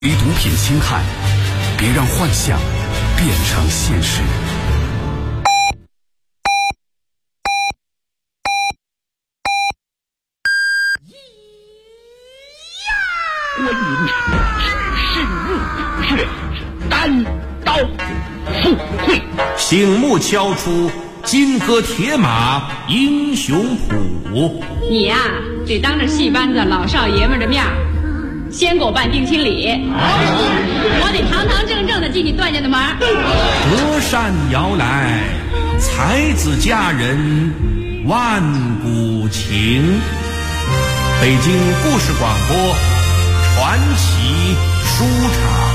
与毒品侵害，别让幻想变成现实。 观音只是入却单刀赴会， 醒目敲出金戈铁马英雄谱。 你呀，得当着戏班子老少爷们的面先给我办定亲礼，我得堂堂正正的进你段家的门。 隔山摇来，才子佳人万古情。北京故事广播传奇书场。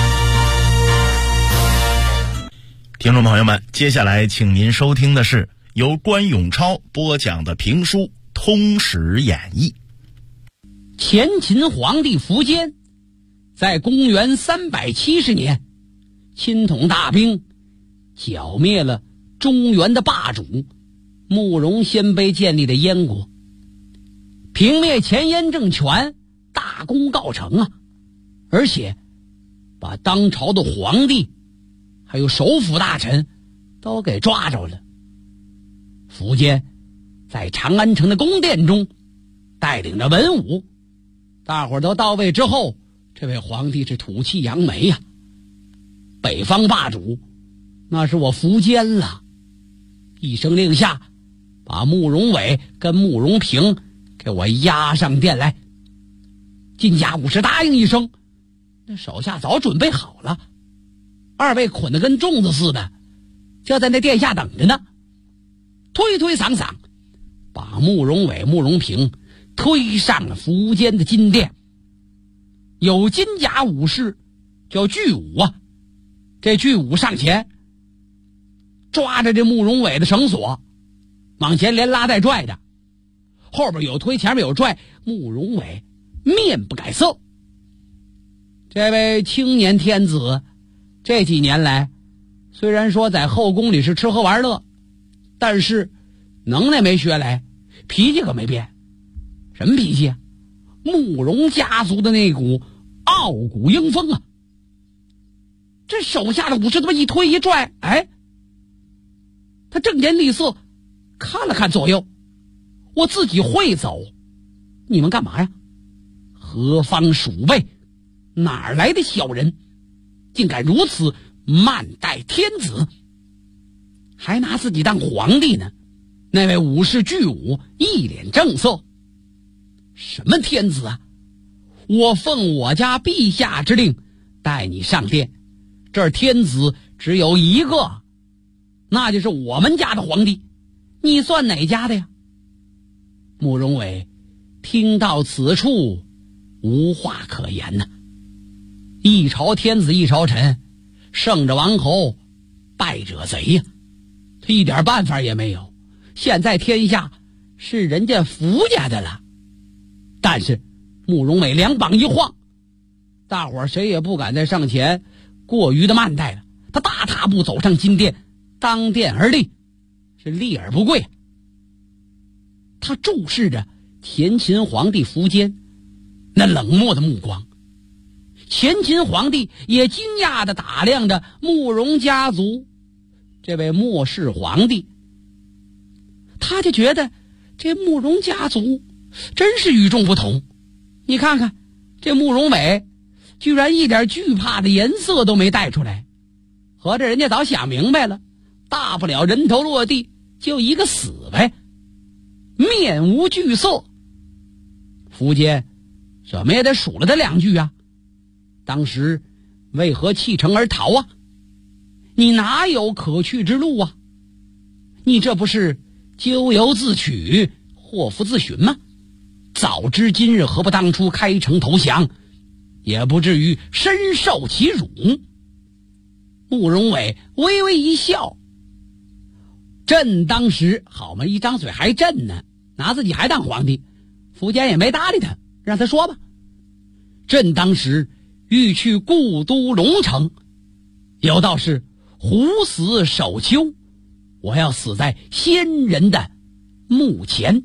听众朋友们，接下来请您收听的是由关永超播讲的评书《通史演义》。 前秦皇帝苻坚在公元370年亲统大兵剿灭了中原的霸主慕容鲜卑建立的燕国，平灭前燕政权，大功告成啊！而且把当朝的皇帝还有首辅大臣都给抓着了。苻坚在长安城的宫殿中带领着文武，大伙儿都到位之后，这位皇帝是吐气扬眉呀。北方霸主那是我苻坚了，一声令下，把慕容伟跟慕容平给我押上殿来。金甲武士答应一声，那手下早准备好了，二位捆得跟粽子似的，就在那殿下等着呢。推推搡搡，把慕容伟、慕容平推上了苻坚的金殿。有金甲武士叫巨武啊，这巨武上前抓着这慕容伟的绳索，往前连拉带拽的，后边有推，前面有拽，慕容伟面不改色。这位青年天子这几年来，虽然说在后宫里是吃喝玩乐，但是能耐没学来，脾气可没变。什么脾气啊？慕容家族的那股傲骨英风啊！这手下的武士这么一推一拽，哎，他正颜厉色看了看左右，我自己会走，你们干嘛呀？何方鼠辈？哪来的小人？竟敢如此慢待天子，还拿自己当皇帝呢？那位武士巨武一脸正色，什么天子啊？我奉我家陛下之令带你上殿，这儿天子只有一个，那就是我们家的皇帝，你算哪家的呀？慕容伟听到此处无话可言呐。一朝天子一朝臣，胜者王侯，败者贼呀，他一点办法也没有。现在天下是人家苻家的了。但是慕容伟两膀一晃，大伙儿谁也不敢再上前过于的慢待了。他大踏步走上金殿，当殿而立，是立而不跪。他注视着前秦皇帝苻坚那冷漠的目光，前秦皇帝也惊讶地打量着慕容家族这位末世皇帝，他就觉得这慕容家族真是与众不同。你看看这慕容伟居然一点惧怕的颜色都没带出来，合着人家早想明白了，大不了人头落地就一个死呗，面无惧色。苻坚怎么也得数了他两句啊，当时为何弃城而逃啊？你哪有可去之路啊？你这不是咎由自取，祸福自寻吗？早知今日，何不当初开城投降，也不至于身受其辱。慕容伟微微一笑，朕当时好嘛，一张嘴还朕呢，拿自己还当皇帝。苻坚也没搭理他，让他说吧。朕当时欲去故都龙城，有道是虎死首丘，我要死在先人的墓前。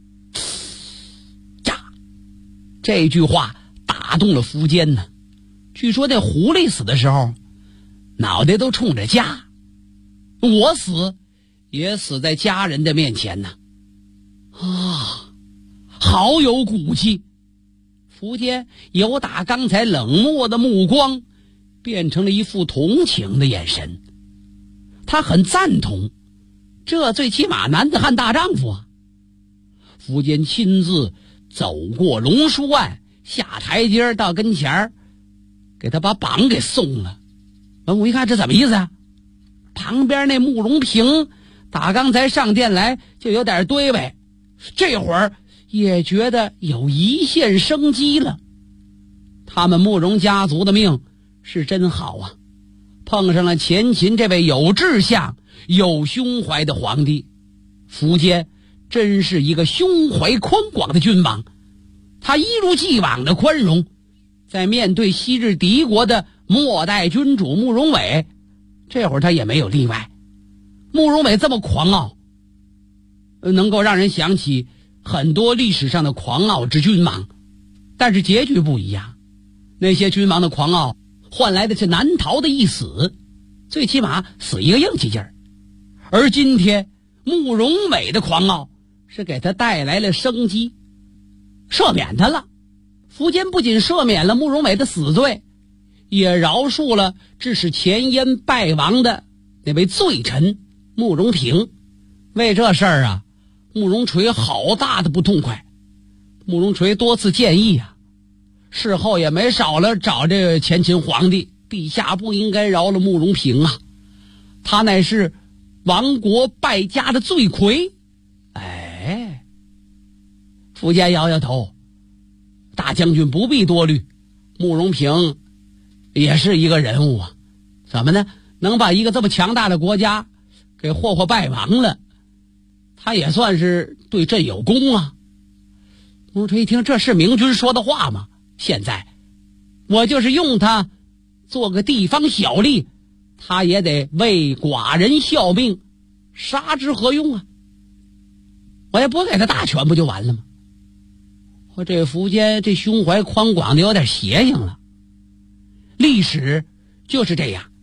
呀，这句话打动了苻坚呢。 据说那狐狸死的时候脑袋都冲着家，我死也死在家人的面前呢。好有骨气。苻坚由打刚才冷漠的目光变成了一副同情的眼神，他很赞同，这最起码男子汉大丈夫啊。苻坚亲自走过龙书案，下台阶到跟前给他把榜给送了。文武一看这怎么意思啊？旁边那慕容平打刚才上殿来就有点堆呗，这会儿也觉得有一线生机了。他们慕容家族的命是真好啊，碰上了前秦这位有志向有胸怀的皇帝。苻坚真是一个胸怀宽广的君王，他一如既往的宽容，在面对昔日敌国的末代君主慕容伟，这会儿他也没有例外。慕容伟这么狂傲，能够让人想起很多历史上的狂傲之君王，但是结局不一样。那些君王的狂傲换来的是难逃的一死，最起码死一个硬气劲儿。而今天慕容伟的狂傲是给他带来了生机，赦免他了。苻坚不仅赦免了慕容伟的死罪，也饶恕了致使前燕败亡的那位罪臣慕容平。为这事儿啊，慕容垂好大的不痛快。慕容垂多次建议啊，事后也没少了找这个前秦皇帝，陛下不应该饶了慕容平啊，他乃是亡国败家的罪魁。苻坚摇摇头，大将军不必多虑，慕容平也是一个人物啊，怎么呢？能把一个这么强大的国家给祸败亡了，他也算是对朕有功啊。慕容垂一听，这是明君说的话吗？现在我就是用他做个地方小吏，他也得为寡人效命，杀之何用啊？我也不给他大权不就完了吗？我这苻坚这胸怀宽广的有点邪性了。历史就是这样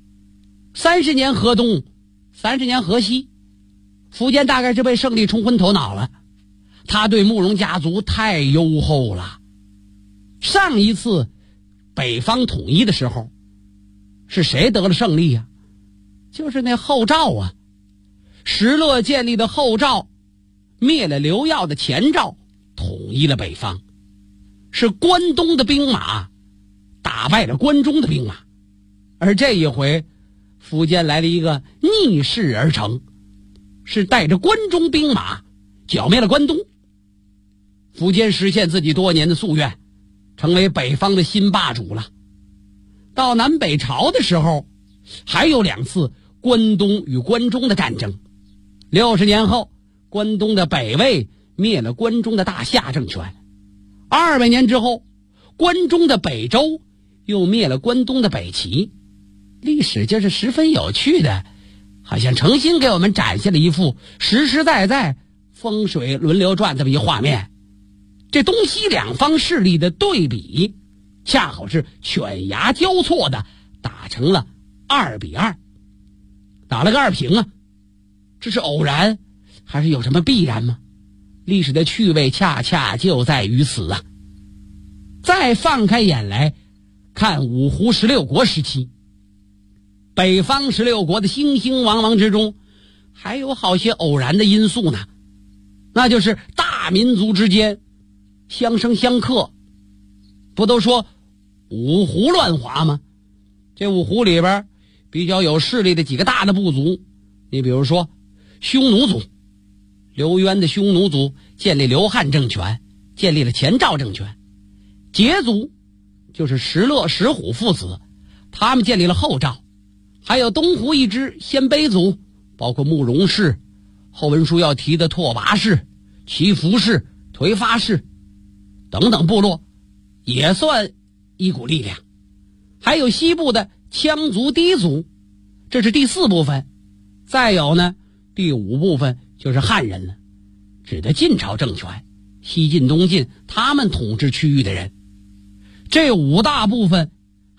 ，30年河东，30年河西。苻坚大概是被胜利冲昏头脑了，他对慕容家族太优厚了。上一次北方统一的时候，是谁得了胜利啊？就是那后赵啊。石勒建立的后赵灭了刘耀的前赵，统一了北方。是关东的兵马打败了关中的兵马，而这一回苻坚来了一个逆势而成，是带着关中兵马剿灭了关东。苻坚实现自己多年的夙愿，成为北方的新霸主了。到南北朝的时候，还有2次关东与关中的战争。60年后，关东的北魏灭了关中的大夏政权。200年之后，关中的北周又灭了关东的北齐。历史就是十分有趣的，好像诚心给我们展现了一幅实实在在风水轮流转这么一画面。这东西两方势力的对比，恰好是犬牙交错的打成了2-2，打了个2平啊。这是偶然还是有什么必然吗？历史的趣味恰恰就在于此啊。再放开眼来看五胡16国时期，北方16国的兴兴亡亡之中，还有好些偶然的因素呢。那就是大民族之间相生相克。不都说五胡乱华吗？这五胡里边比较有势力的几个大的部族，你比如说匈奴族，刘渊的匈奴族建立刘汉政权，建立了前赵政权。羯族就是石勒石虎父子，他们建立了后赵。还有东胡一支鲜卑族，包括慕容氏，后文书要提的拓跋氏、祈福氏、颓发氏等等部落，也算一股力量。还有西部的羌族、氐族，这是第4部分。再有呢，第5部分就是汉人了，指的晋朝政权，西晋、东晋他们统治区域的人。这5大部分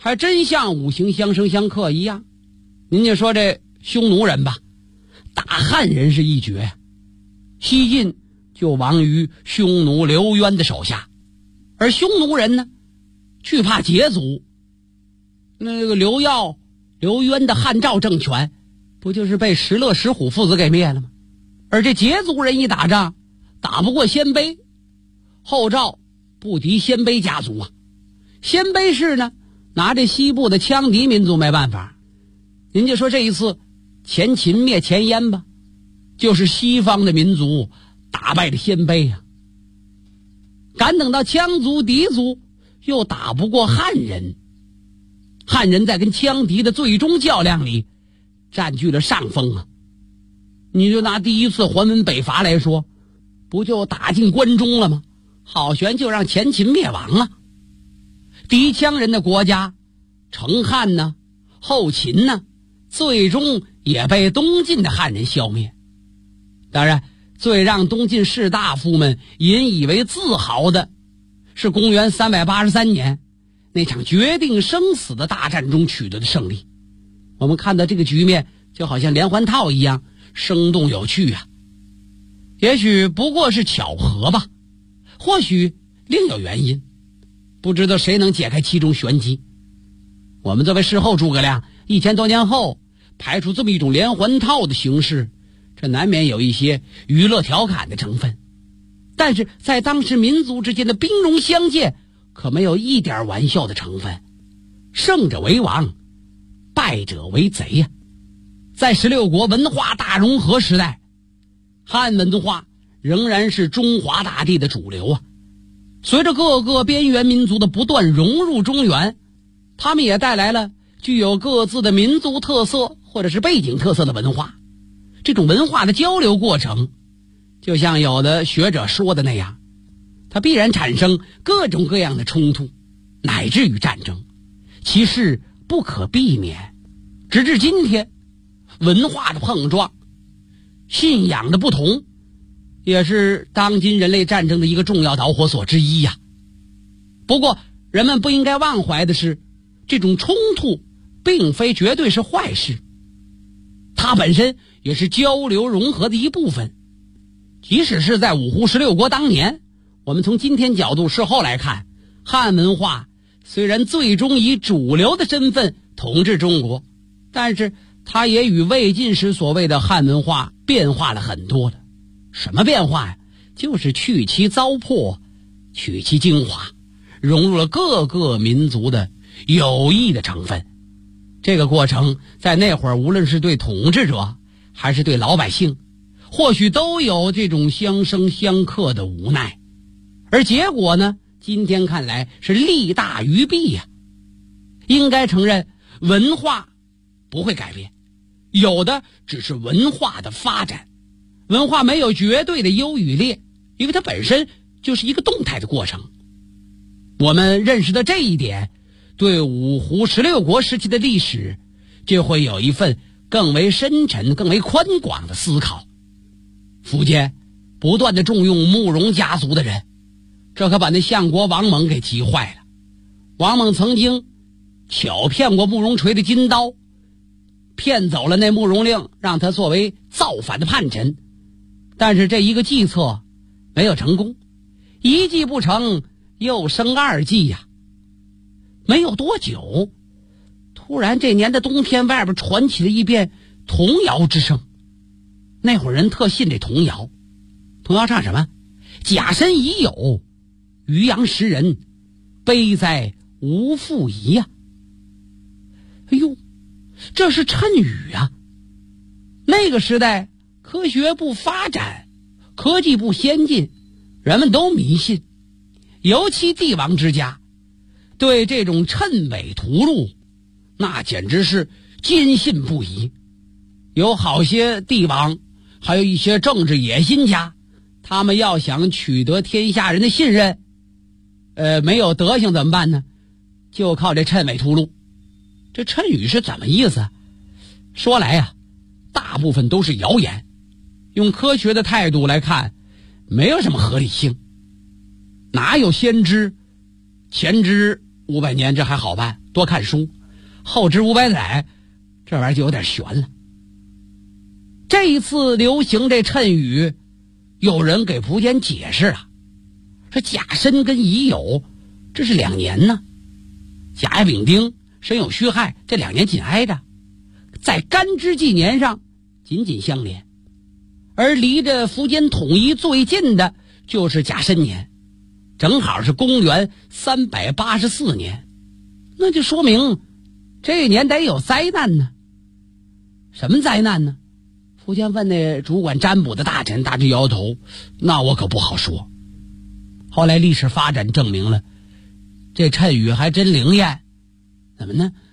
还真像五行相生相克一样。您就说这匈奴人吧，打汉人是一绝，西晋就亡于匈奴刘渊的手下。而匈奴人呢，惧怕羯族，那个刘耀、刘渊的汉赵政权不就是被石勒、石虎父子给灭了吗？而这羯族人一打仗打不过鲜卑，后赵不敌鲜卑家族啊。鲜卑氏呢，拿这西部的羌狄民族没办法。您就说这一次前秦灭前燕吧，就是西方的民族打败了鲜卑啊。赶等到羌族、狄族又打不过汉人，汉人在跟羌狄的最终较量里占据了上风啊。你就拿第一次还文北伐来说，不就打进关中了吗？好悬就让前秦灭亡了。狄羌人的国家成汉呢，后秦呢，最终也被东晋的汉人消灭。当然最让东晋士大夫们引以为自豪的是公元383年那场决定生死的大战中取得的胜利。我们看到这个局面就好像连环套一样生动有趣啊。也许不过是巧合吧，或许另有原因，不知道谁能解开其中玄机。我们作为事后诸葛亮1000多年后排除这么一种连环套的形式，这难免有一些娱乐调侃的成分，但是在当时民族之间的兵戎相见可没有一点玩笑的成分。胜者为王，败者为贼呀。在16国文化大融合时代，汉文化仍然是中华大地的主流啊。随着各个边缘民族的不断融入中原，他们也带来了具有各自的民族特色或者是背景特色的文化。这种文化的交流过程，就像有的学者说的那样，它必然产生各种各样的冲突，乃至于战争，其事不可避免。直至今天，文化的碰撞、信仰的不同，也是当今人类战争的一个重要导火索之一呀。不过人们不应该忘怀的是，这种冲突并非绝对是坏事，它本身也是交流融合的一部分。即使是在五胡16国当年，我们从今天角度事后来看，汉文化虽然最终以主流的身份统治中国，但是它也与魏晋时所谓的汉文化变化了很多的。什么变化呀？就是去其糟粕，取其精华，融入了各个民族的有益的成分。这个过程在那会儿，无论是对统治者还是对老百姓，或许都有这种相生相克的无奈。而结果呢，今天看来是利大于弊呀。应该承认，文化不会改变，有的只是文化的发展。文化没有绝对的优与劣，因为它本身就是一个动态的过程。我们认识的这一点，对五胡16国时期的历史就会有一份更为深沉、更为宽广的思考。苻坚不断的重用慕容家族的人，这可把那相国王猛给急坏了。王猛曾经巧骗过慕容垂的金刀，骗走了那慕容令，让他作为造反的叛臣。但是这一个计策没有成功，一计不成又生二计呀。没有多久，突然这年的冬天，外边传起了一遍童谣之声。那会儿人特信这童谣，童谣唱什么？甲申乙酉，渔阳食人，悲哉无复疑呀。哎呦，这是谶语啊！那个时代科学不发展，科技不先进，人们都迷信，尤其帝王之家对这种谶纬图录那简直是坚信不疑。有好些帝王，还有一些政治野心家，他们要想取得天下人的信任，没有德行怎么办呢？就靠这谶纬图录。这谶语是怎么意思？说来呀，大部分都是谣言，用科学的态度来看，没有什么合理性。哪有先知前知 500年这还好办，多看书；后知500载，这玩意儿就有点悬了。这一次流行这谶语，有人给苻坚解释了，说甲申跟乙酉这是2年呢，甲乙丙丁申酉戌亥这2年紧挨着，在干支纪年上紧紧相连，而离着苻坚统一最近的就是甲申年，正好是公元384年，那就说明这一年得有灾难呢。什么灾难呢？苻坚问那主管占卜的大臣，大臣摇头，那我可不好说。后来历史发展证明了，这谶语还真灵验。怎么呢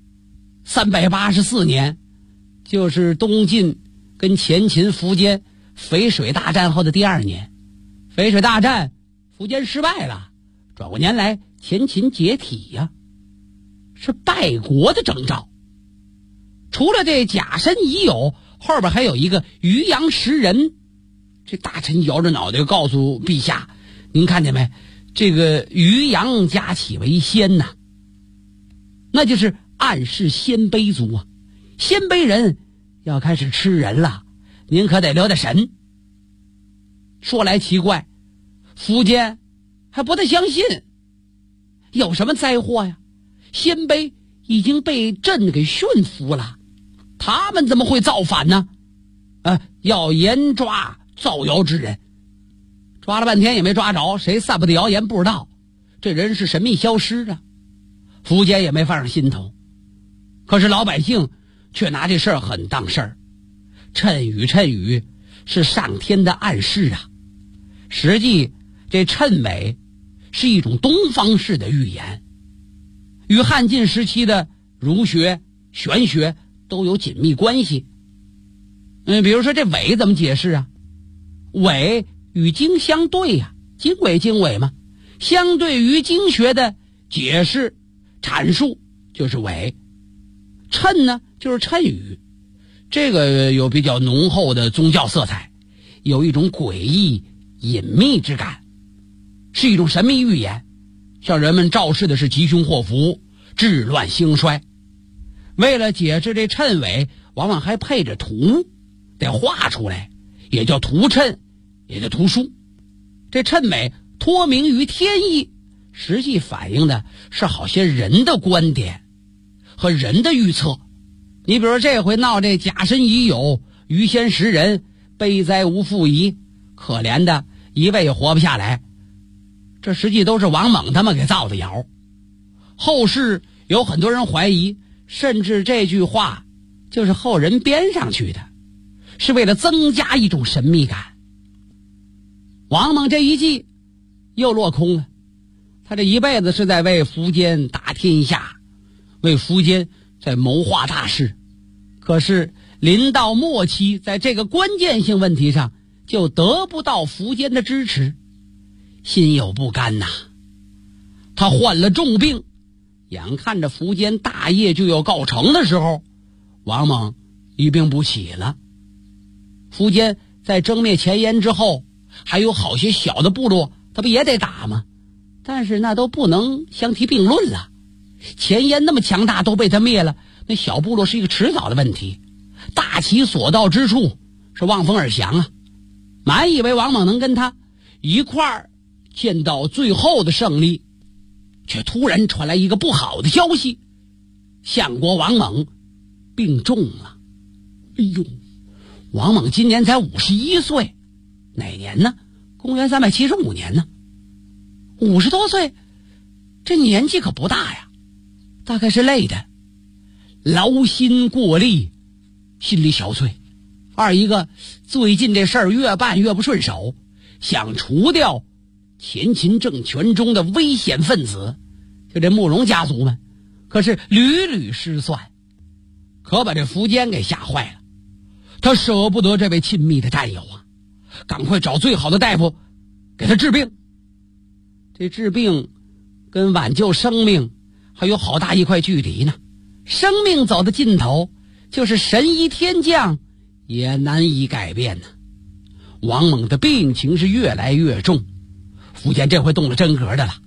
？384年就是东晋跟前秦苻坚淝水大战后的第2年，淝水大战苻坚失败了，转过年来前秦解体呀，是败国的征兆。除了这甲申乙酉，后边还有一个渔阳食人。这大臣摇着脑袋告诉陛下，您看见没，这个渔阳加起为先呐，那就是暗示鲜卑族啊，鲜卑人要开始吃人了，您可得留点神。说来奇怪，苻坚还不太相信，有什么灾祸呀？鲜卑已经被朕给驯服了，他们怎么会造反呢？要严抓造谣之人。抓了半天也没抓着，谁散布的谣言不知道，这人是神秘消失啊。苻坚也没放上心头，可是老百姓却拿这事儿很当事儿。谶语是上天的暗示啊。实际这谶纬是一种东方式的预言，与汉晋时期的儒学、玄学都有紧密关系。比如说这纬怎么解释啊？纬与经相对呀，经纬嘛，相对于经学的解释阐述就是纬。谶呢就是谶语，这个有比较浓厚的宗教色彩，有一种诡异隐秘之感，是一种神秘预言，向人们昭示的是吉凶祸福、治乱兴衰。为了解释这谶纬，往往还配着图，得画出来，也叫图谶，也叫图书。这谶纬托名于天意，实际反映的是好些人的观点和人的预测。你比如这回闹这甲申乙酉，鱼仙食人，悲哉无妇仪，可怜的一位也活不下来，这实际都是王猛他们给造的谣。后世有很多人怀疑，甚至这句话就是后人编上去的，是为了增加一种神秘感。王猛这一计又落空了，他这一辈子是在为苻坚打天下，为苻坚在谋划大事，可是临到末期，在这个关键性问题上就得不到苻坚的支持，心有不甘呐。他患了重病，眼看着苻坚大业就要告成的时候，王猛一病不起了。苻坚在征灭前燕之后，还有好些小的部落，他不也得打吗？但是那都不能相提并论了。前燕那么强大都被他灭了，那小部落是一个迟早的问题。大其所到之处是望风而降啊！满以为王猛能跟他一块儿见到最后的胜利，却突然传来一个不好的消息，相国王猛病重了。哎呦，王猛今年才51岁，哪年呢？公元375年呢。50多岁，这年纪可不大呀，大概是累的，劳心过力，心力憔悴。二一个，最近这事儿越办越不顺手，想除掉前秦政权中的危险分子，就这慕容家族们，可是屡屡失算，可把这苻坚给吓坏了。他舍不得这位亲密的战友啊，赶快找最好的大夫给他治病。这治病跟挽救生命还有好大一块距离呢，生命走到尽头，就是神医天降也难以改变呢。王猛的病情是越来越重，苻坚这回动了真格的了，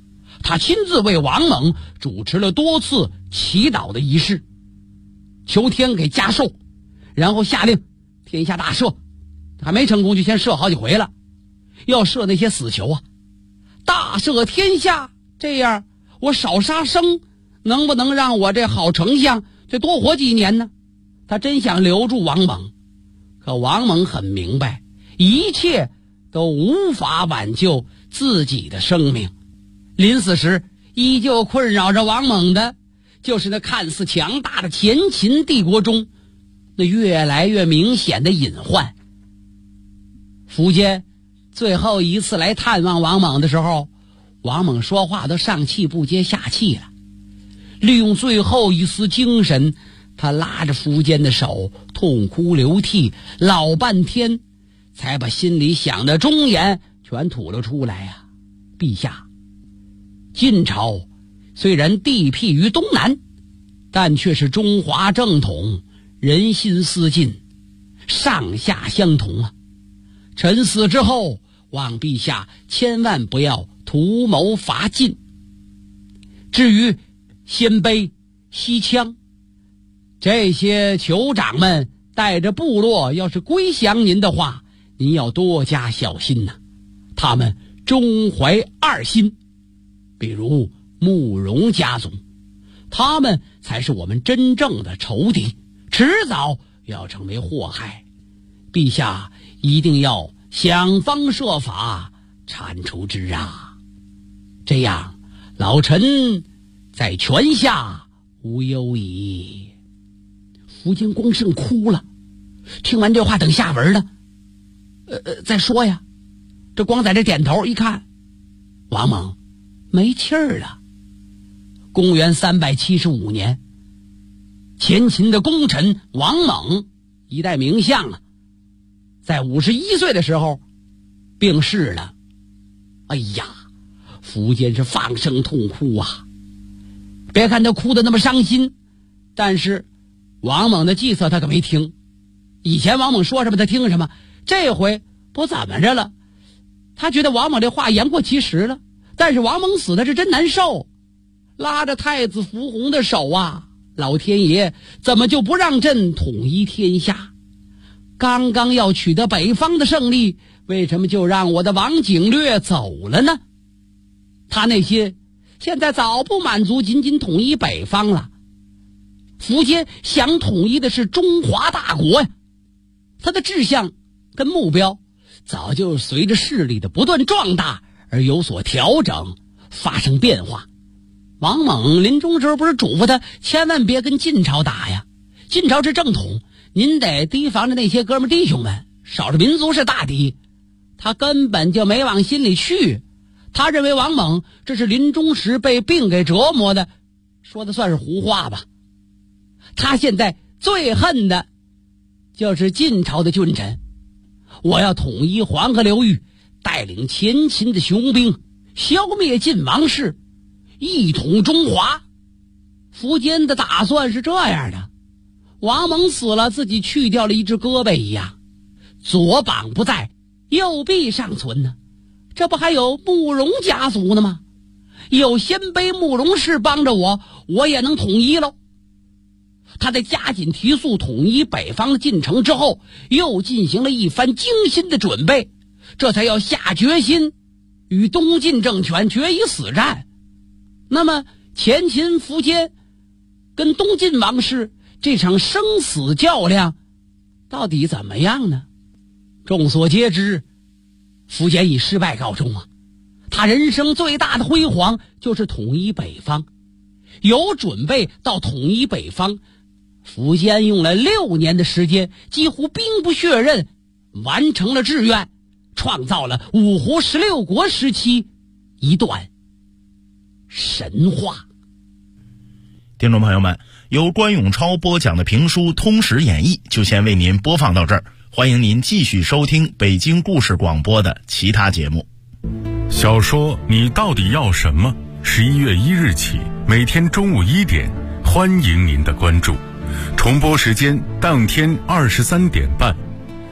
他亲自为王猛主持了多次祈祷的仪式，求天给加寿，然后下令天下大赦，还没成功就先赦好几回了，要赦那些死囚啊，大赦天下，这样我少杀生，能不能让我这好丞相再多活几年呢？他真想留住王猛，可王猛很明白，一切都无法挽救自己的生命。临死时依旧困扰着王猛的，就是那看似强大的前秦帝国中那越来越明显的隐患。苻坚最后一次来探望王猛的时候，王猛说话都上气不接下气了。利用最后一丝精神，他拉着苻坚的手痛哭流涕，老半天才把心里想的忠言全吐了出来呀。陛下，晋朝虽然地僻于东南，但却是中华正统，人心思近，上下相同啊。臣死之后，望陛下千万不要图谋伐晋。至于鲜卑、西羌这些酋长们带着部落要是归降您的话，您要多加小心呐。他们中怀二心，比如慕容家族，他们才是我们真正的仇敌，迟早要成为祸害。陛下一定要想方设法铲除之啊，这样老臣在泉下无忧矣。苻坚光胜哭了，听完这话等下文呢，再说呀。这光在这点头一看，王猛没气儿了。公元375年，前秦的功臣王猛，一代名相啊，在51岁的时候病逝了。哎呀，苻坚是放声痛哭啊。别看他哭得那么伤心，但是王猛的计策他可没听。以前王猛说什么他听什么，这回不怎么着了。他觉得王猛这话言过其实了，但是王猛死的是真难受，拉着太子苻弘的手啊，老天爷怎么就不让朕统一天下？刚刚要取得北方的胜利，为什么就让我的王景略走了呢？他那些现在早不满足仅仅统一北方了，苻坚想统一的是中华大国呀。他的志向跟目标早就随着势力的不断壮大而有所调整，发生变化。王猛临终时候不是嘱咐他千万别跟晋朝打呀，晋朝是正统，您得提防着那些哥们弟兄们，少数民族是大敌。他根本就没往心里去，他认为王猛这是临终时被病给折磨的，说的算是胡话吧。他现在最恨的就是晋朝的君臣，我要统一黄河流域，带领前秦的雄兵，消灭晋王室，一统中华。苻坚的打算是这样的，王猛死了，自己去掉了一只胳膊一样，左膀不在，右臂尚存呢。这不还有慕容家族呢吗？有鲜卑慕容氏帮着我，我也能统一喽。他在加紧提速统一北方的进程之后，又进行了一番精心的准备，这才要下决心与东晋政权决一死战。那么前秦苻坚跟东晋王室这场生死较量到底怎么样呢？众所皆知，苻坚以失败告终啊。他人生最大的辉煌就是统一北方，有准备到统一北方，苻坚用了6年的时间，几乎兵不血刃完成了志愿，创造了五胡16国时期一段神话。 听众朋友们，由关永超播讲的评书《通史演义》就先为您播放到这儿，欢迎您继续收听北京故事广播的其他节目。 小说你到底要什么？11月1日起，每天中午1点，欢迎您的关注。重播时间当天23点半。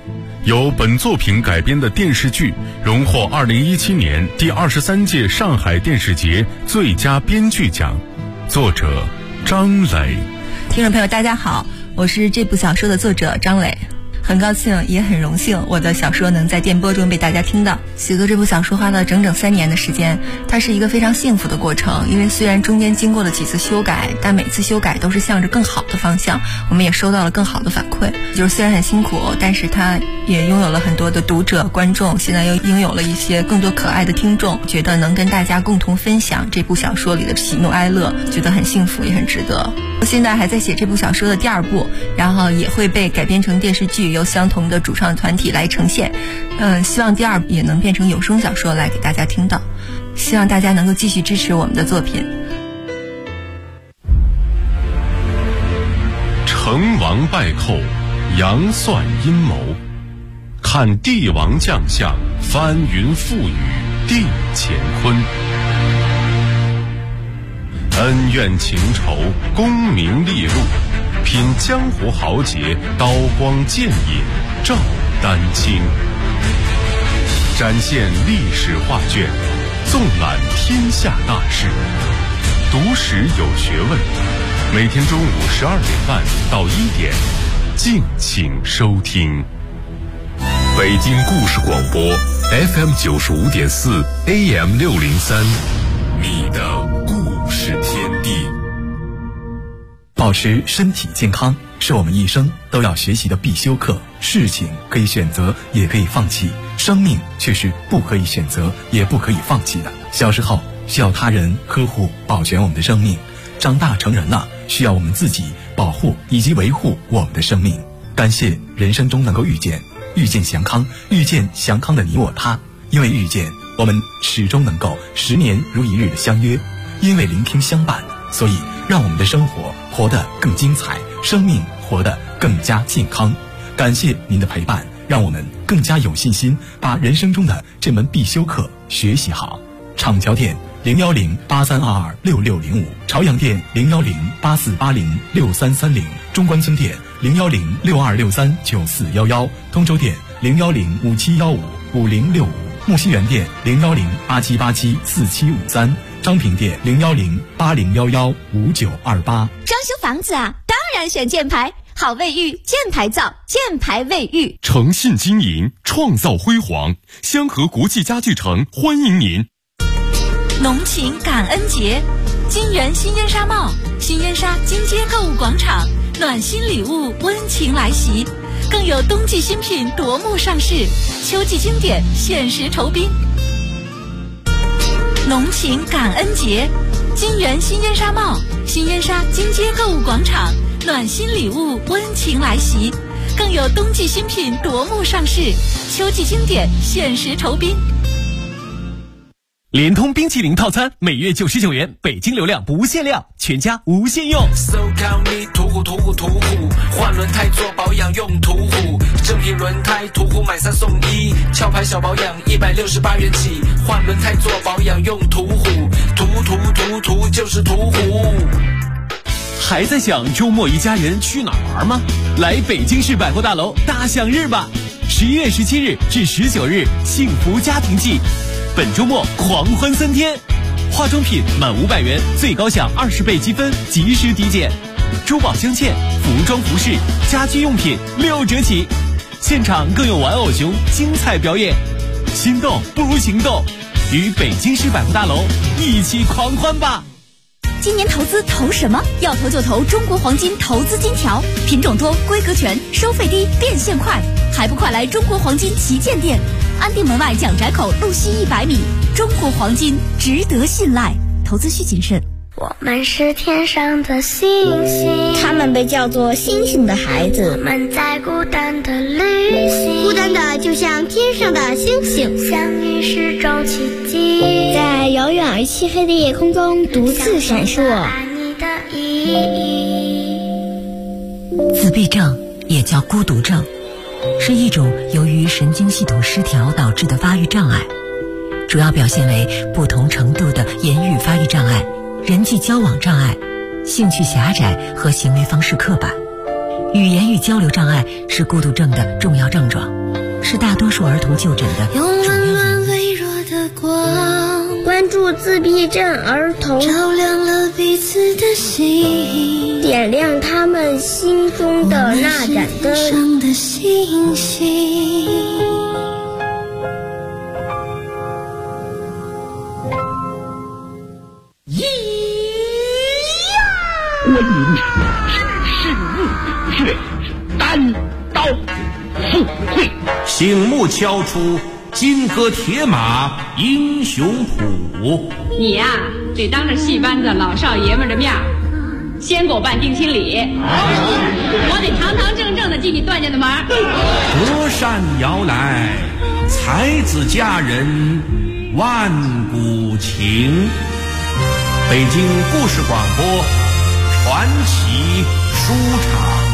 由本作品改编的电视剧荣获2017年第23届上海电视节最佳编剧奖，作者张磊。 听众朋友大家好，我是这部小说的作者张磊，很高兴也很荣幸我的小说能在电波中被大家听到。写作这部小说花了整整3年的时间，它是一个非常幸福的过程，因为虽然中间经过了几次修改，但每次修改都是向着更好的方向，我们也收到了更好的反馈。就是虽然很辛苦，但是它也拥有了很多的读者观众，现在又拥有了一些更多可爱的听众，觉得能跟大家共同分享这部小说里的喜怒哀乐，觉得很幸福也很值得。我现在还在写这部小说的第2部，然后也会被改编成电视剧，由相同的主创团体来呈现。希望第2部也能变成有声小说来给大家听到，希望大家能够继续支持我们的作品。 成王败寇，杨算阴谋，看帝王将相，翻云覆雨定乾坤。恩怨情仇，功名利禄，品江湖豪杰，刀光剑影照丹青。展现历史画卷，纵览天下大事，读史有学问。每天中午12点半到1点，敬请收听。北京故事广播 FM 95.4 AM 603，你的故事天地。 保持身体健康是我们一生都要学习的必修课。事情可以选择，也可以放弃，生命却是不可以选择，也不可以放弃的。小时候需要他人呵护保全我们的生命，长大成人了需要我们自己保护以及维护我们的生命。感谢人生中能够遇见祥康，遇见祥康的你我他。因为遇见，我们始终能够10年如一日的相约；因为聆听相伴，所以让我们的生活活得更精彩，生命活得更加健康。感谢您的陪伴，让我们更加有信心把人生中的这门必修课学习好。厂桥店01083226605，朝阳店01084806330，中关村店01062639411，通州店01057155065，木樨园店01087874753，张平店01080115928。 装修房子啊，当然选箭牌，好卫浴，箭牌造，箭牌卫浴。 诚信经营，创造辉煌，香河国际家具城欢迎您。 浓情感恩节，金源新烟纱帽，新烟纱金街购物广场，暖心礼物温情来袭，更有冬季新品夺目上市，秋季经典限时酬宾。浓情感恩节，金源新烟纱帽，新烟纱金街购物广场，暖心礼物温情来袭，更有冬季新品夺目上市，秋季经典限时酬宾。 联通冰淇淋套餐每月99元，北京流量不限量，全家无限用。 So call me 途虎，换轮胎做保养用途虎，正品轮胎途虎买3送1，壳牌小保养168元起，换轮胎做保养用途虎，途就是途虎。 还在想周末一家人去哪儿玩吗？来北京市百货大楼大享日吧！11月17日至19日，幸福家庭季。本周末狂欢3天，化妆品满500元最高享20倍积分，及时抵减；珠宝镶嵌、服装服饰、家居用品6折起。现场更有玩偶熊精彩表演，心动不如行动，与北京市百货大楼一起狂欢吧！ 今年投资投什么？要投就投中国黄金投资金条，品种多，规格全，收费低，变现快，还不快来中国黄金旗舰店，安定门外蒋宅口路西100米。中国黄金值得信赖，投资需谨慎。 我们是天上的星星， 他们被叫做星星的孩子。 我们在孤单的旅行， 孤单的就像天上的星星， 相遇是种奇迹， 在遥远而漆黑的夜空中独自闪烁。 爱你的意义。 自闭症也叫孤独症，是一种由于神经系统失调导致的发育障碍，主要表现为不同程度的言语发育障碍、人际交往障碍、兴趣狭窄和行为方式刻板。语言与交流障碍是孤独症的重要症状， 是大多数儿童就诊的主要原因。 关注自闭症儿童，照亮了彼此的心，点亮他们心中的那盏灯。的星星。 观音知世物，却单刀赴会。 醒目敲出金戈铁马英雄谱。 你呀，得当着戏班子老少爷们的面先给我办定亲礼，我得堂堂正正的进你段家的门。 隔山遥来，才子佳人万古情。北京故事广播传奇书场。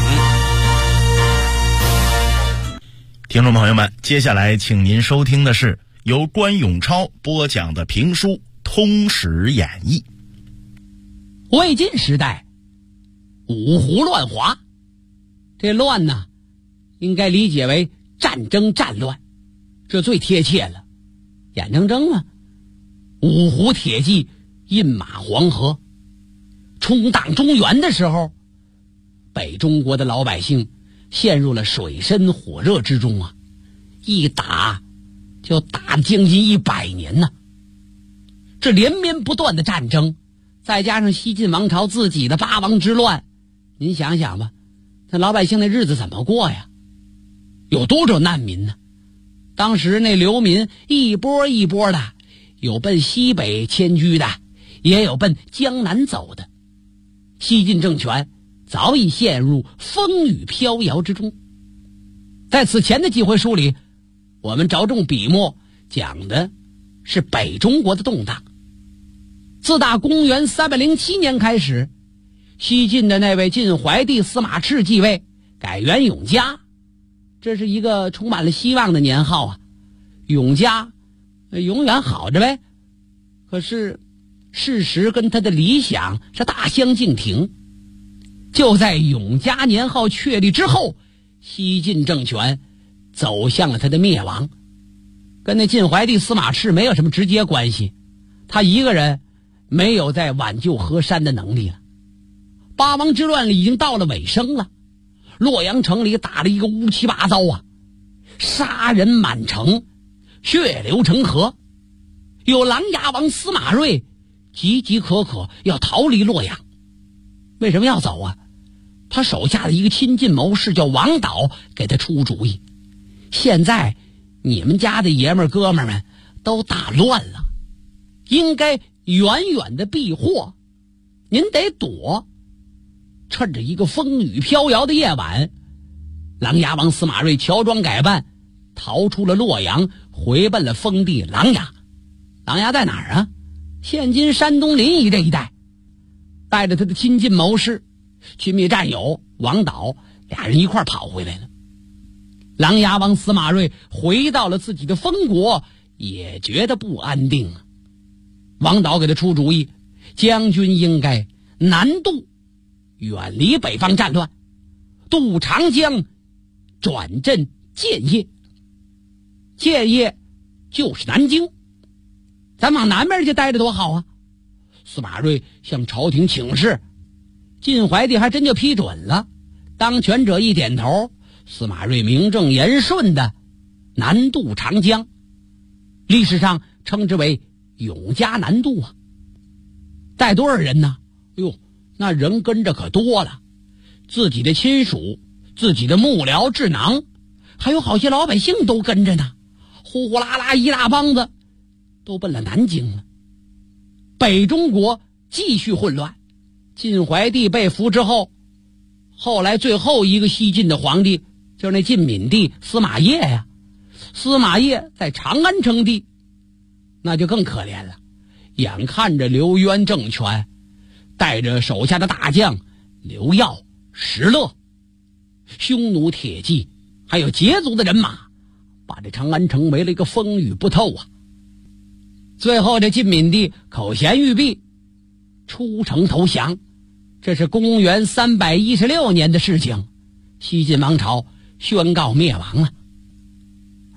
听众朋友们，接下来请您收听的是由关永超播讲的评书《通史演义》。 魏晋时代，五胡乱华，这乱呢，应该理解为战争战乱，这最贴切了。眼睁睁啊，五胡铁骑饮马黄河，冲荡中原的时候，北中国的老百姓陷入了水深火热之中啊！一打就打将近100年呢。这连绵不断的战争，再加上西晋王朝自己的八王之乱，您想想吧，那老百姓的日子怎么过呀？有多少难民呢？当时那流民一波一波的，有奔西北迁居的，也有奔江南走的。西晋政权早已陷入风雨飘摇之中。在此前的几回书里，我们着重笔墨讲的是北中国的动荡。自打公元307年开始，西晋的那位晋怀帝司马炽继位，改元永嘉，这是一个充满了希望的年号啊。永嘉永远好着呗。可是事实跟他的理想是大相径庭。就在永嘉年号确立之后，西晋政权走向了他的灭亡，跟那晋怀帝司马炽没有什么直接关系，他一个人没有再挽救河山的能力了。八王之乱已经到了尾声了，洛阳城里打了一个乌七八糟啊，杀人满城，血流成河。有琅琊王司马睿岌岌可可要逃离洛阳。为什么要走啊？他手下的一个亲近谋士叫王导给他出主意，现在你们家的爷们儿哥们儿们都打乱了，应该远远的避祸，您得躲。趁着一个风雨飘摇的夜晚，琅琊王司马睿乔装改扮，逃出了洛阳，回奔了封地琅琊。琅琊在哪儿啊？现今山东临沂这一带。带着他的亲近谋士、亲密战友王导，俩人一块跑回来了。琅琊王司马睿回到了自己的封国，也觉得不安定啊。王导给他出主意，将军应该南渡，远离北方战乱，渡长江，转镇建业。建业就是南京，咱往南边去待着多好啊！司马睿向朝廷请示，晋怀帝还真就批准了。当权者一点头，司马睿名正言顺的南渡长江，历史上称之为永嘉南渡啊。带多少人呢？哟，那人跟着可多了，自己的亲属、自己的幕僚智囊，还有好些老百姓都跟着呢，呼呼啦啦一大帮子都奔了南京了。北中国继续混乱，晋怀帝被俘之后，后来最后一个西晋的皇帝就是那晋闵帝司马邺呀。司马邺在长安称帝，那就更可怜了。眼看着刘渊政权带着手下的大将刘耀、石勒、匈奴铁骑还有羯族的人马，把这长安城围了一个风雨不透啊。最后这晋闵帝口衔玉璧，出城投降。这是公元316年的事情，西晋王朝宣告灭亡了。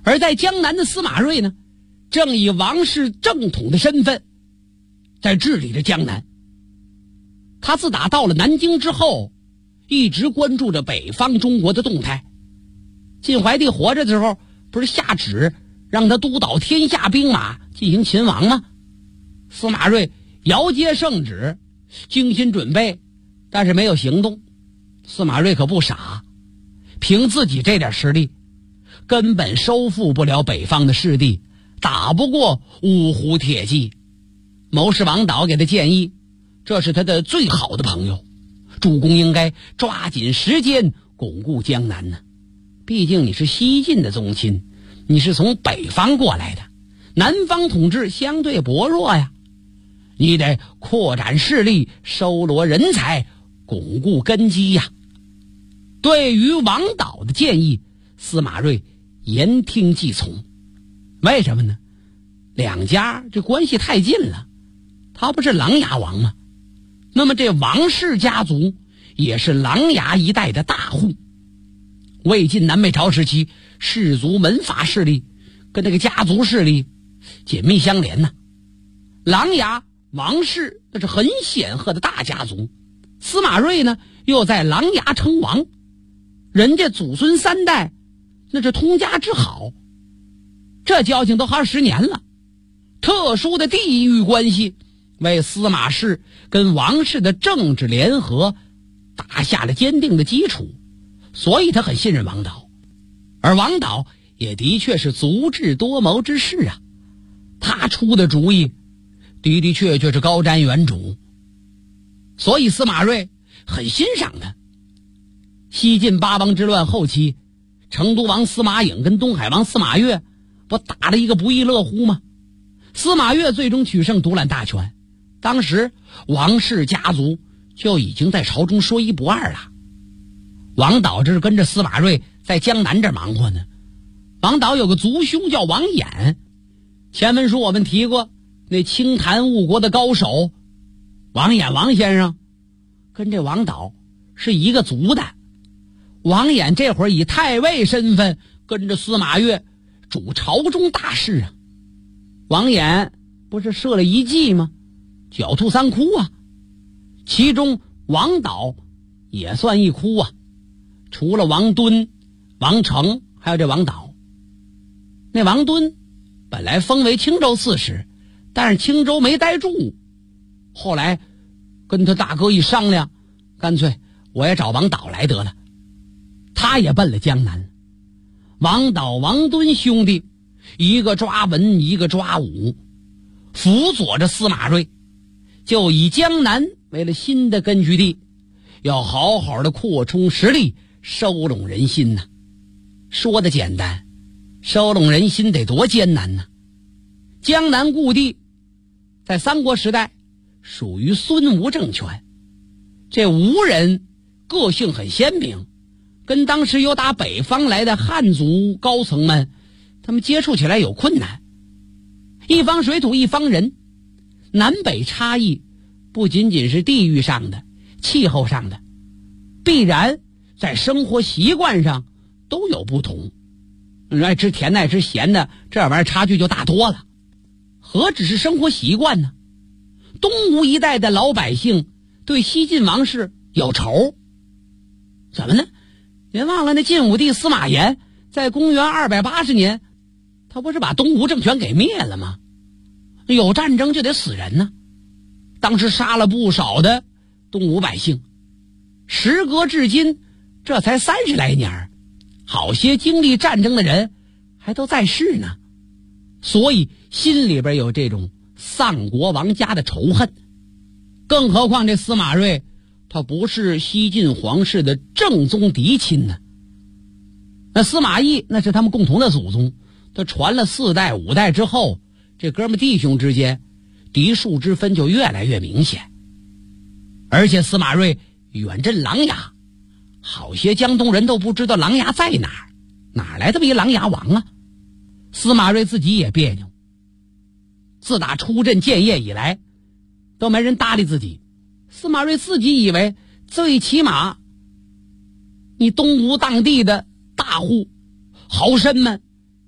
而在江南的司马睿呢，正以王室正统的身份在治理着江南。他自打到了南京之后，一直关注着北方中国的动态。晋怀帝活着的时候，不是下旨让他督导天下兵马进行勤王吗？司马睿遥接圣旨，精心准备，但是没有行动。司马睿可不傻，凭自己这点实力，根本收复不了北方的势力，打不过五湖铁骑。谋士王导给他建议，这是他的最好的朋友，主公应该抓紧时间巩固江南呢。毕竟你是西晋的宗亲，你是从北方过来的，南方统治相对薄弱呀，你得扩展势力，收罗人才，巩固根基呀。对于王导的建议，司马睿言听计从。为什么呢？两家这关系太近了，他不是琅琊王吗？那么这王氏家族也是琅琊一带的大户。魏晋南北朝时期，氏族门阀势力跟这个家族势力紧密相连呢。琅琊王氏那是很显赫的大家族，司马睿呢又在琅琊称王，人家祖孙三代那是通家之好，这交情都好10年了。特殊的地域关系为司马氏跟王氏的政治联合打下了坚定的基础，所以他很信任王导。而王导也的确是足智多谋之士啊，他出的主意的的确确是高瞻远瞩，所以司马睿很欣赏他。西晋八王之乱后期，成都王司马颖跟东海王司马越不打了一个不亦乐乎吗？司马越最终取胜，独揽大权，当时王氏家族就已经在朝中说一不二了。王导这是跟着司马睿在江南这忙活呢。王导有个族兄叫王衍，前文书我们提过，那清谈误国的高手王衍王先生跟这王导是一个族的。王衍这会儿以太尉身份跟着司马越主朝中大事啊。王衍不是设了一计吗？狡兔三窟啊，其中王导也算一窟啊。除了王敦、王成还有这王导。那王敦本来封为青州刺史，但是青州没待住，后来跟他大哥一商量，干脆我也找王导来得了，他也奔了江南。王导、王敦兄弟一个抓文，一个抓武，辅佐着司马睿，就以江南为了新的根据地，要好好的扩充实力，收拢人心呢。说的简单，收拢人心得多艰难呢。江南故地在三国时代属于孙吴政权，这吴人个性很鲜明，跟当时有打北方来的汉族高层们，他们接触起来有困难。一方水土一方人，南北差异不仅仅是地域上的、气候上的，必然在生活习惯上都有不同。爱吃甜的爱吃咸的，这玩意儿差距就大多了。何止是生活习惯呢？东吴一带的老百姓对西晋王室有仇。怎么呢？别忘了那晋武帝司马炎在公元280年，他不是把东吴政权给灭了吗？有战争就得死人呢。当时杀了不少的东吴百姓，时隔至今这才30来年，好些经历战争的人还都在世呢，所以心里边有这种丧国亡家的仇恨。更何况这司马睿他不是西晋皇室的正宗嫡亲呢。那司马懿那是他们共同的祖宗，他传了4代5代之后，这哥们弟兄之间嫡庶之分就越来越明显。而且司马睿远镇琅琊，好些江东人都不知道琅琊在哪儿，哪来这么一琅琊王啊？司马睿自己也别扭，自打出镇建业以来都没人搭理自己。司马睿自己以为最起码你东吴当地的大户豪绅们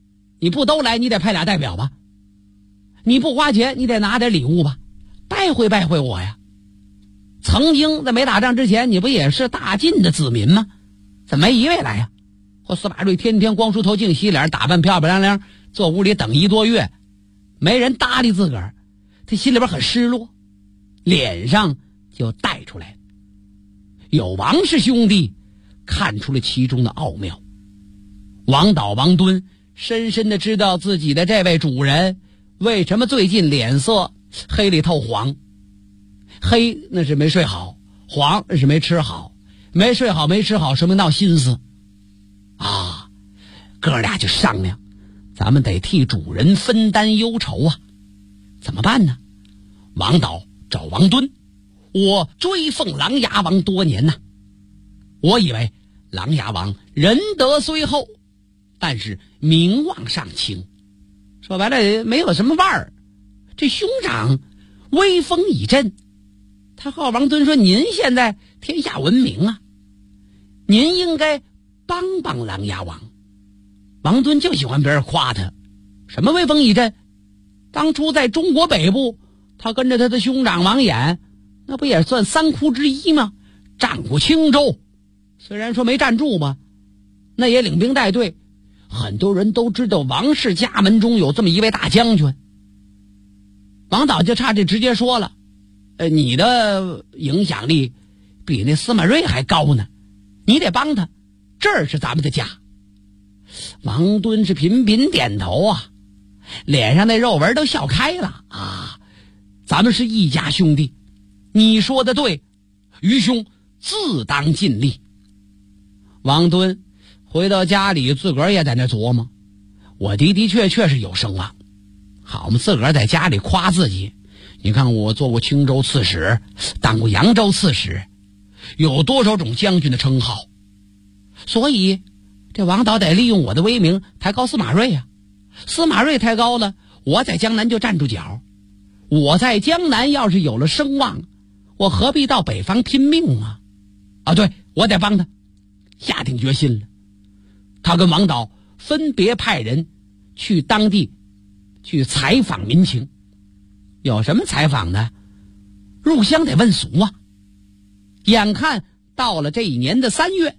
你不都来，你得派俩代表吧？你不花钱，你得拿点礼物吧？拜会拜会我呀！曾经在没打仗之前，你不也是大晋的子民吗？怎么没一位来呀？或司马睿天天光梳头净洗脸，打扮漂漂亮亮，坐屋里等1多月，没人搭理自个儿，他心里边很失落，脸上就带出来了。有王氏兄弟看出了其中的奥妙。王导、王敦深深的知道自己的这位主人为什么最近脸色黑里透黄。黑那是没睡好，黄那是没吃好，没睡好没吃好说明闹心思啊。哥俩就商量，咱们得替主人分担忧愁啊，怎么办呢？王导找王敦，我追奉琅琊王多年呐，我以为琅琊王仁德虽厚，但是名望尚轻，说白了没有什么腕儿。这兄长威风已振。他和王敦说，您现在天下闻名啊，您应该帮帮琅琊王。王敦就喜欢别人夸他，什么威风已振？当初在中国北部，他跟着他的兄长王衍，那不也算3窟之一吗？占过青州，虽然说没站住吧，那也领兵带队，很多人都知道王氏家门中有这么一位大将军。王导就差这直接说了，你的影响力比那司马睿还高呢，你得帮他，这儿是咱们的家。王敦是频频点头啊，脸上那肉纹都笑开了啊，咱们是一家兄弟，你说的对，于兄自当尽力。王敦回到家里，自个儿也在那琢磨，我的确是有声望，好嘛，自个儿在家里夸自己，你看我做过青州刺史，当过扬州刺史，有多少种将军的称号，所以这王导得利用我的威名抬高司马睿呀。司马睿抬高了，我在江南就站住脚。我在江南要是有了声望，我何必到北方拼命啊？对，我得帮他。下定决心了，他跟王导分别派人去当地去采访民情。有什么采访呢？入乡得问俗啊。眼看到了这一年的3月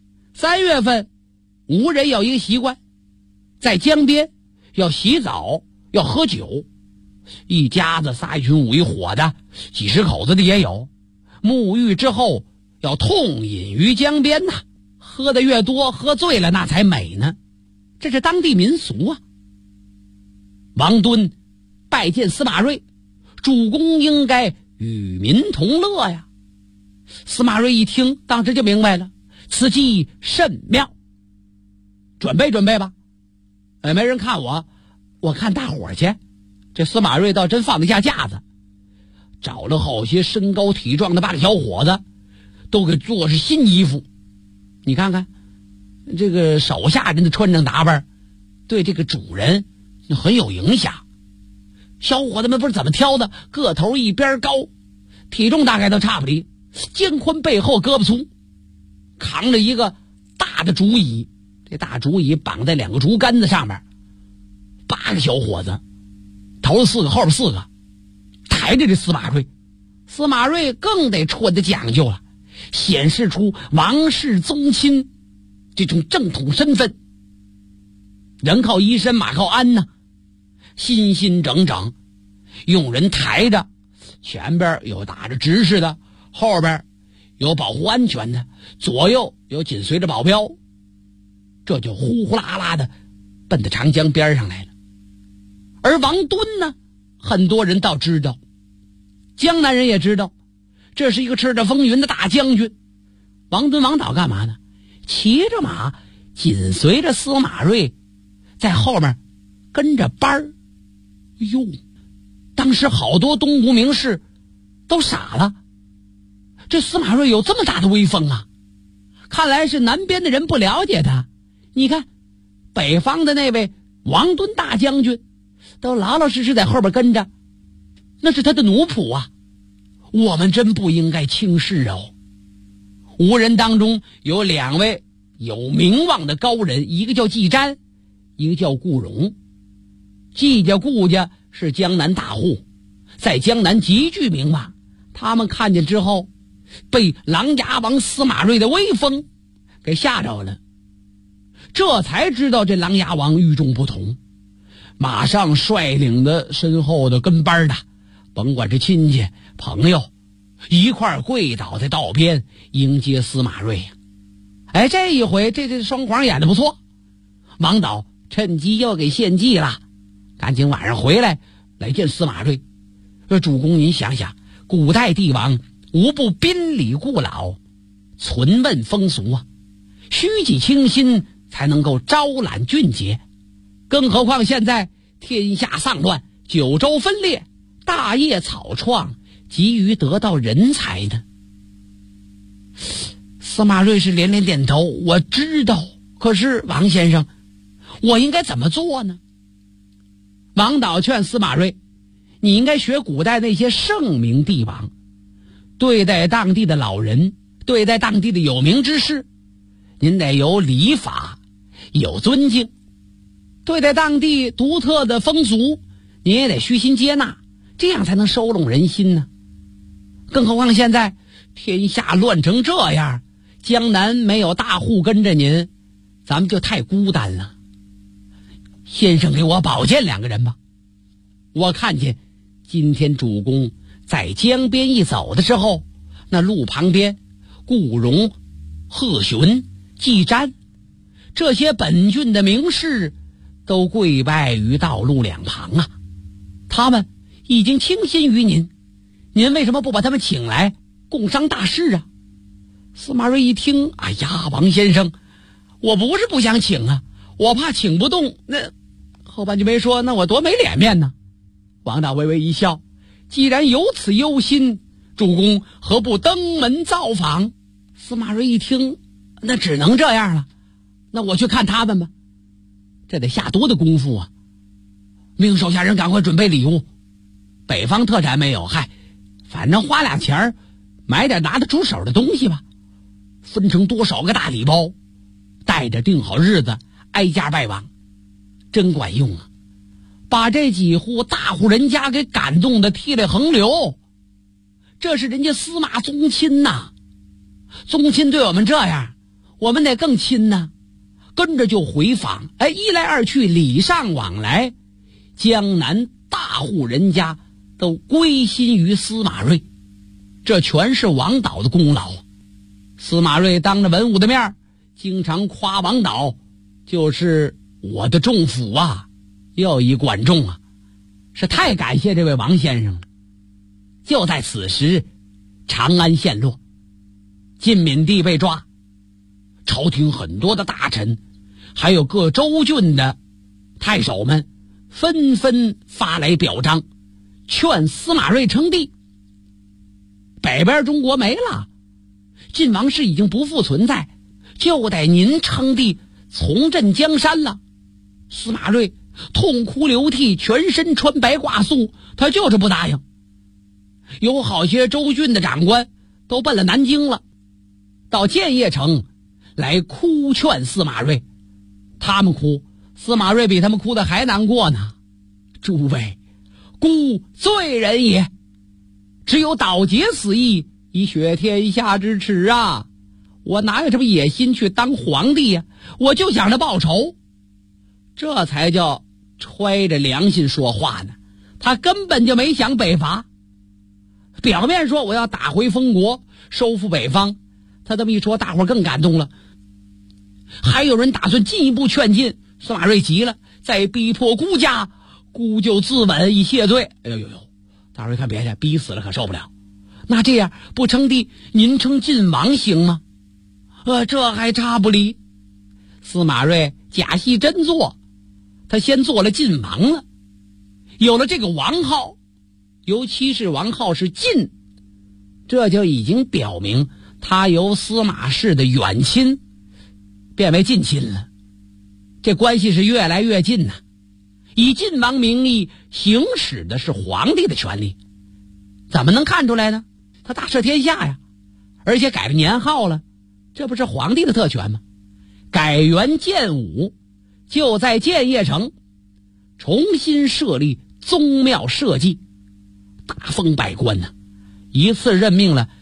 ，3月份吴人有一个习惯，在江边要洗澡，要喝酒，一家子撒一群5一伙的，几十口子的也有。沐浴之后要痛饮于江边呐，喝得越多，喝醉了那才美呢，这是当地民俗啊。王敦拜见司马睿，主公应该与民同乐呀。司马睿一听，当时就明白了，此计甚妙，准备准备吧。没人看我，我看大伙儿去。这司马睿倒真放得下架子，找了好些身高体壮的8个小伙子，都给做是新衣服。你看看这个手下人的穿着打扮，对这个主人很有影响。小伙子们不是怎么挑的，个头一边高，体重大概都差不离，肩宽背厚，胳膊粗，扛着一个大的竹椅，这大竹椅绑在2个竹竿子上面，8个小伙子，头4个后边4个，抬着这司马睿。司马睿更得穿得讲究了，显示出王室宗亲这种正统身份。人靠衣身，马靠鞍呢，新新整整，用人抬着，前边有打着执事的，后边有保护安全的，左右有紧随着保镖，这就呼呼啦啦的奔到长江边上来了。而王敦呢，很多人倒知道，江南人也知道，这是一个叱咤风云的大将军。王敦、王导干嘛呢？骑着马紧随着司马睿，在后面跟着班儿。哟，当时好多东吴名士都傻了，这司马睿有这么大的威风啊！看来是南边的人不了解他。你看北方的那位王敦大将军都老老实实在后边跟着，那是他的奴仆啊，我们真不应该轻视哦。吴人当中有2位有名望的高人，一个叫季瞻， 一个叫顾荣。季家顾家是江南大户，在江南极具名望，他们看见之后被琅琊王司马睿的威风给吓着了，这才知道这琅琊王与众不同，马上率领的身后的跟班的，甭管是亲戚朋友，一块跪倒在道边迎接司马睿。这一回这双簧演得不错，王导趁机又给献计了，赶紧晚上回来见司马睿。主公您想想，古代帝王无不宾礼故老，存问风俗啊，虚己清心才能够招揽俊杰，更何况现在天下丧乱，九州分裂，大业草创，急于得到人才呢。司马睿是连连点头，我知道，可是王先生，我应该怎么做呢？王导劝司马睿，你应该学古代那些圣明帝王，对待当地的老人，对待当地的有名之士，您得有礼法，有尊敬，对待当地独特的风俗，您也得虚心接纳，这样才能收拢人心呢。更何况现在天下乱成这样，江南没有大户跟着您，咱们就太孤单了。先生给我保荐2个人吧。我看见今天主公在江边一走的时候，那路旁边顾荣、贺询、季瞻这些本郡的名士都跪拜于道路两旁啊，他们已经倾心于您，您为什么不把他们请来共商大事啊？司马睿一听，哎呀，王先生，我不是不想请啊，我怕请不动，那后半句没说，那我多没脸面呢。王导微微一笑，既然有此忧心，主公何不登门造访？司马睿一听，那只能这样了，那我去看他们吧。这得下多的功夫啊！命手下人赶快准备礼物，北方特产没有，反正花俩钱买点拿得出手的东西吧，分成多少个大礼包，带着定好日子挨家拜访，真管用啊！把这几户大户人家给感动的涕泪横流，这是人家司马宗亲呐，宗亲对我们这样，我们得更亲呐。跟着就回访，一来二去，礼尚往来，江南大户人家都归心于司马睿，这全是王导的功劳。司马睿当着文武的面，经常夸王导就是我的仲辅啊，又一管仲啊，是太感谢这位王先生了。就在此时，长安陷落，晋闵帝被抓，朝廷很多的大臣还有各州郡的太守们纷纷发来表彰，劝司马睿称帝。北边中国没了，晋王室已经不复存在，就得您称帝重振江山了。司马睿痛哭流涕，全身穿白挂素，他就是不答应。有好些州郡的长官都奔了南京了，到建业城来哭劝司马睿，他们哭，司马睿比他们哭的还难过呢。诸位，孤罪人也，只有倒竭死意，以雪天下之耻啊！我哪有这么野心去当皇帝呀？我就想着报仇，这才叫揣着良心说话呢。他根本就没想北伐，表面说我要打回封国，收复北方，他这么一说，大伙更感动了。还有人打算进一步劝进，司马睿急了，再逼迫孤家，孤就自刎以谢罪。哎呦，大伙一看别介，逼死了可受不了。那这样不称帝，您称晋王行吗？这还差不离。司马睿假戏真做，他先做了晋王了，有了这个王号，尤其是王号是晋，这就已经表明他由司马氏的远亲变为近亲了，这关系是越来越近呐。以晋王名义行使的是皇帝的权利，怎么能看出来呢？他大赦天下呀，而且改了年号了，这不是皇帝的特权吗？改元建武， 就在建业城重新设立宗庙社稷，大封百官呢，一次任命了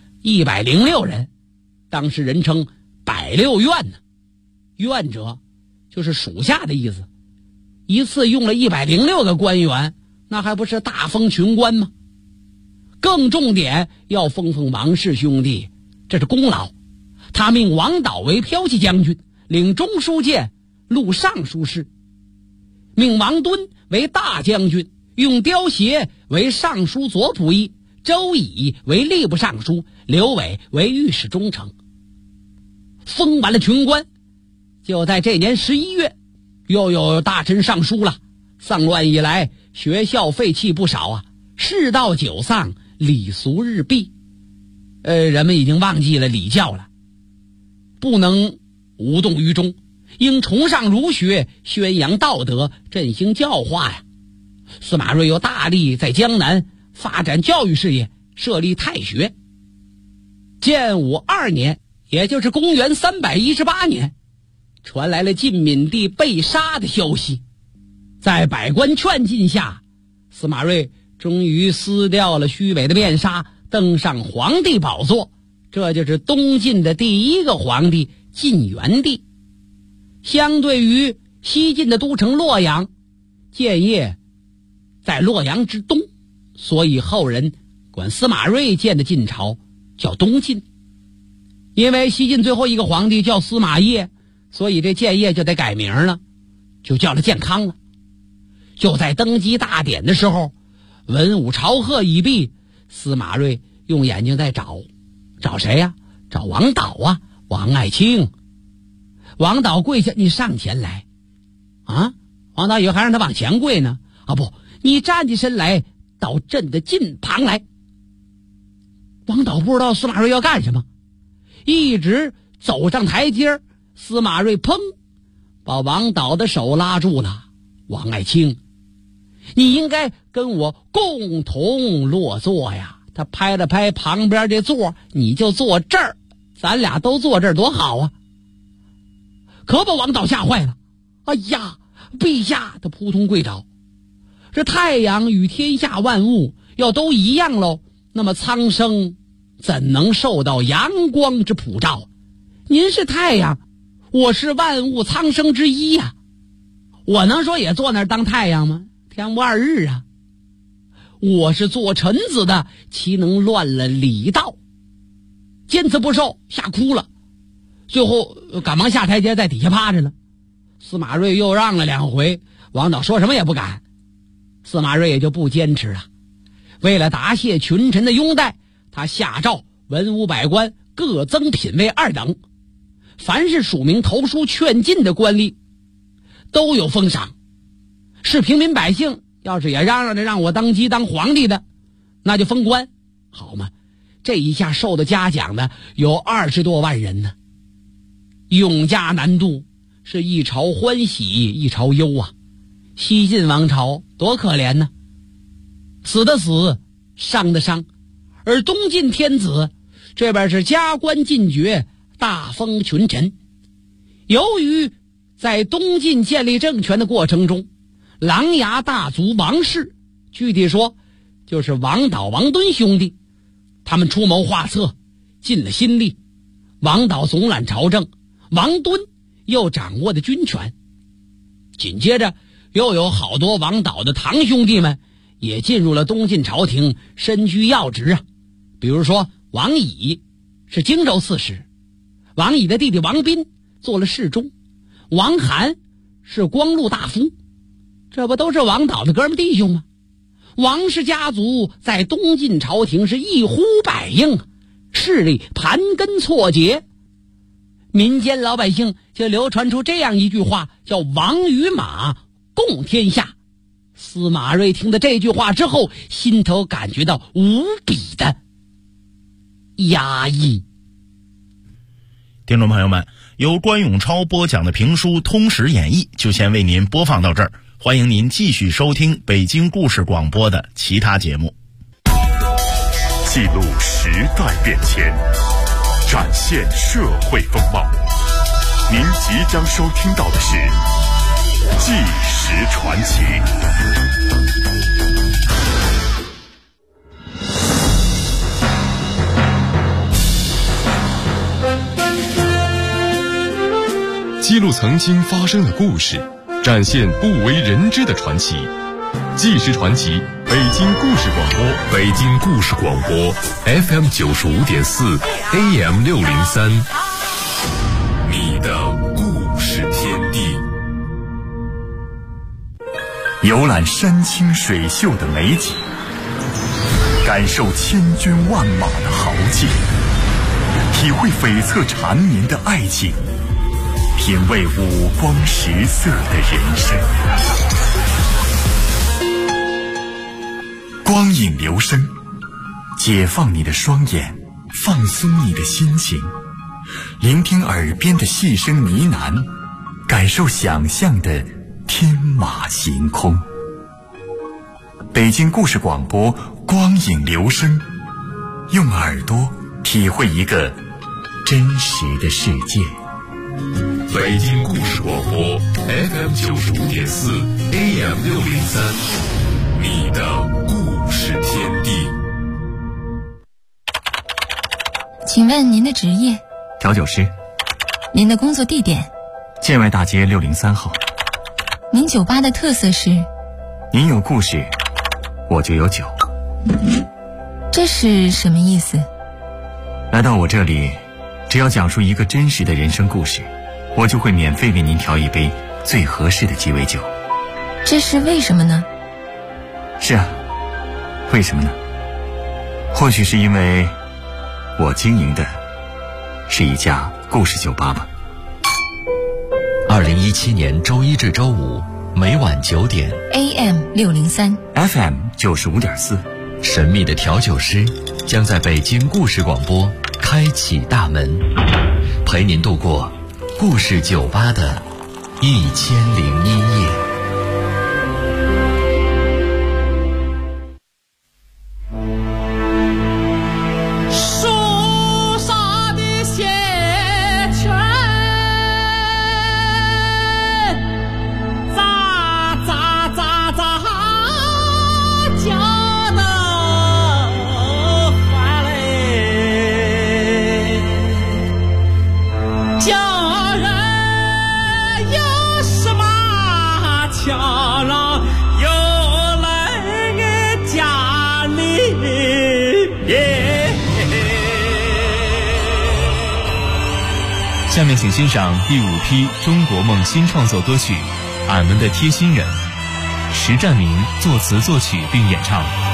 106人，当时人称百六院呢。院者就是属下的意思，一次用了106个官员，那还不是大封群官吗？更重点要封王氏兄弟，这是功劳。他命王导为骠骑将军，领中书监、录尚书事；命王敦为大将军，用刁协为尚书左仆射，周乙为吏部尚书，刘伟为御史中丞。封完了群官，就在这年11月，又有大臣上书了。丧乱以来，学校废弃不少啊，世道久丧，礼俗日弊。人们已经忘记了礼教了，不能无动于衷，应崇尚儒学，宣扬道德，振兴教化呀。司马睿又大力在江南发展教育事业，设立太学。建武2年，也就是公元318年，传来了晋闵帝被杀的消息。在百官劝进下，司马睿终于撕掉了虚伪的面纱，登上皇帝宝座，这就是东晋的第一个皇帝晋元帝。相对于西晋的都城洛阳，建业在洛阳之东，所以后人管司马睿建的晋朝叫东晋。因为西晋最后一个皇帝叫司马业，所以这建业就得改名了，就叫了建康了。就在登基大典的时候，文武朝贺已毕，司马睿用眼睛在找谁呀？找王导啊，王爱卿。王导跪下，你上前来啊！王导以为还让他往前跪呢，啊不，你站起身来，到朕的近旁来。王导不知道司马睿要干什么，一直走上台阶，司马睿砰把王导的手拉住了。王爱卿，你应该跟我共同落座呀。他拍了拍旁边这座，你就坐这儿，咱俩都坐这儿多好啊。可把王导吓坏了，哎呀，陛下，他扑通跪倒。这太阳与天下万物要都一样喽，那么苍生怎能受到阳光之普照？您是太阳，我是万物苍生之一呀，我能说也坐那儿当太阳吗？天不二日啊！我是做臣子的，岂能乱了礼道？坚持不受，吓哭了。最后赶忙下台阶，在底下趴着了。司马睿又让了2回，王导说什么也不敢。司马睿也就不坚持了。为了答谢群臣的拥戴，他下诏文武百官各增品位2等，凡是署名投书劝进的官吏都有封赏。是平民百姓要是也嚷嚷着让我登基当皇帝的，那就封官，好嘛？这一下受的嘉奖的有20多万人呢。永嘉南渡，是一朝欢喜一朝忧啊。西晋王朝多可怜呢，死的死，伤的伤。而东晋天子这边是加官进爵，大封群臣。由于在东晋建立政权的过程中，琅琊大族王氏，具体说就是王导、王敦兄弟，他们出谋划策，尽了心力。王导总揽朝政，王敦又掌握的军权。紧接着又有好多王导的堂兄弟们也进入了东晋朝廷，身居要职啊。比如说王乙是荆州刺史，王乙的弟弟王斌做了侍中，王涵是光禄大夫，这不都是王导的哥们弟兄吗？王氏家族在东晋朝廷是一呼百应，势力盘根错节。民间老百姓就流传出这样一句话，叫王与马共天下。司马睿听的这句话之后，心头感觉到无比的压抑。 听众朋友们，由关永超播讲的评书《通史演义》就先为您播放到这儿，欢迎您继续收听北京故事广播的其他节目。 记录时代变迁，展现社会风貌。您即将收听到的是纪实传奇。记录曾经发生的故事，展现不为人知的传奇。纪实传奇，北京故事广播，北京故事广播 FM 95.4 AM 603，你的故事天地。 游览山清水秀的美景，感受千军万马的豪劲，体会悱恻缠绵的爱情，品味五光十色的人生。光影留声，解放你的双眼，放松你的心情，聆听耳边的细声呢喃，感受想象的天马行空。北京故事广播，光影留声，用耳朵体会一个真实的世界。 北京故事广播 FM 95.4 AM 603，你的故事天地。 请问您的职业？ 调酒师。 您的工作地点？ 建外大街603号。 您酒吧的特色是？ 您有故事，我就有酒。 这是什么意思？ 来到我这里，只要讲述一个真实的人生故事，我就会免费为您调一杯最合适的鸡尾酒。 这是为什么呢？ 是啊，为什么呢？或许是因为我经营的是一家故事酒吧吧。 2017年周一至周五每晚9点 AM 603 FM 95.4， 神秘的调酒师将在北京故事广播开启大门，陪您度过故事酒吧的1001夜。 下面请欣赏第5批中国梦新创作歌曲《俺们的贴心人》，石占明作词作曲并演唱。